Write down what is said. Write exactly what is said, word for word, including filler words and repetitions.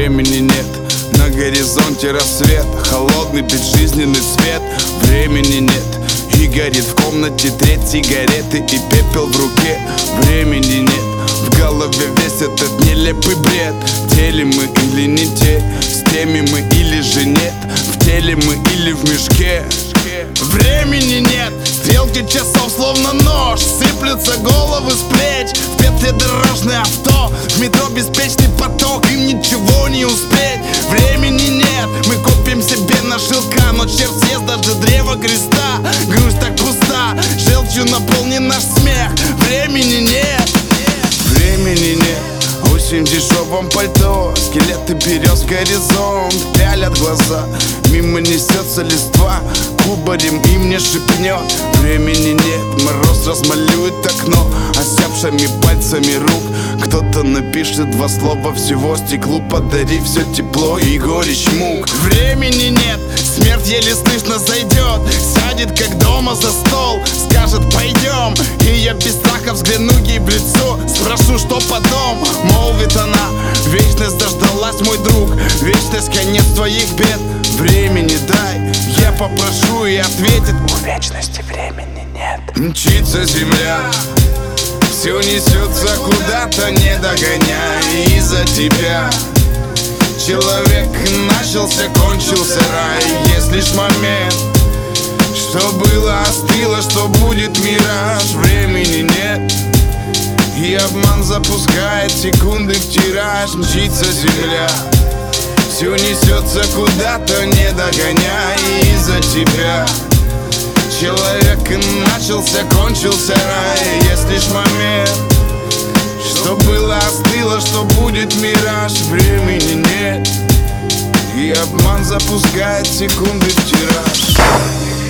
времени нет. На горизонте рассвет, холодный безжизненный свет. Времени нет, и горит в комнате треть сигареты и пепел в руке. Времени нет, в голове весь этот нелепый бред. В теле мы или не те, с теми мы или же нет. В теле мы или в мешке. Времени нет, стрелки часов словно нож, сыплются головы с плеч. В петле дорожное авто, в метро беспечный поток, им ничего не успеть. Времени нет, мы купим себе на шелка, но черт съест даже древо креста. Грусть так пуста, желчью наполнен наш смех. Времени нет, времени нет. Осень в дешевом пальто, скелеты берез в горизонт пялят глаза. Мимо несется листва, кубарем им не шепнет. Времени нет, мороз размалюет окно осяпшими пальцами рук. Кто-то напишет два слова всего стеклу, подари все тепло и горечь мук. Времени нет, смерть еле слышно зайдет, сядет как дома за стол, скажет пойдем. И я без страха взгляну ей в лицо, спрошу, что потом. Молвит она, вечность дождалась, мой друг, вечность конец твоих бед. Времени дай, я попрошу, и ответит: у вечности времени нет. Мчится земля, все несется куда-то, не догоняй. Из-за тебя человек начался, кончился рай. Есть лишь момент, что было, остыло, что будет мираж. Времени нет, и обман запускает секунды в тираж. Мчится земля, все несется куда-то, не догоняй. Из-за тебя человек начался, кончился рай. Есть лишь момент, что было, остыло, что будет мираж. Времени нет, и обман запускает секунды в тираж.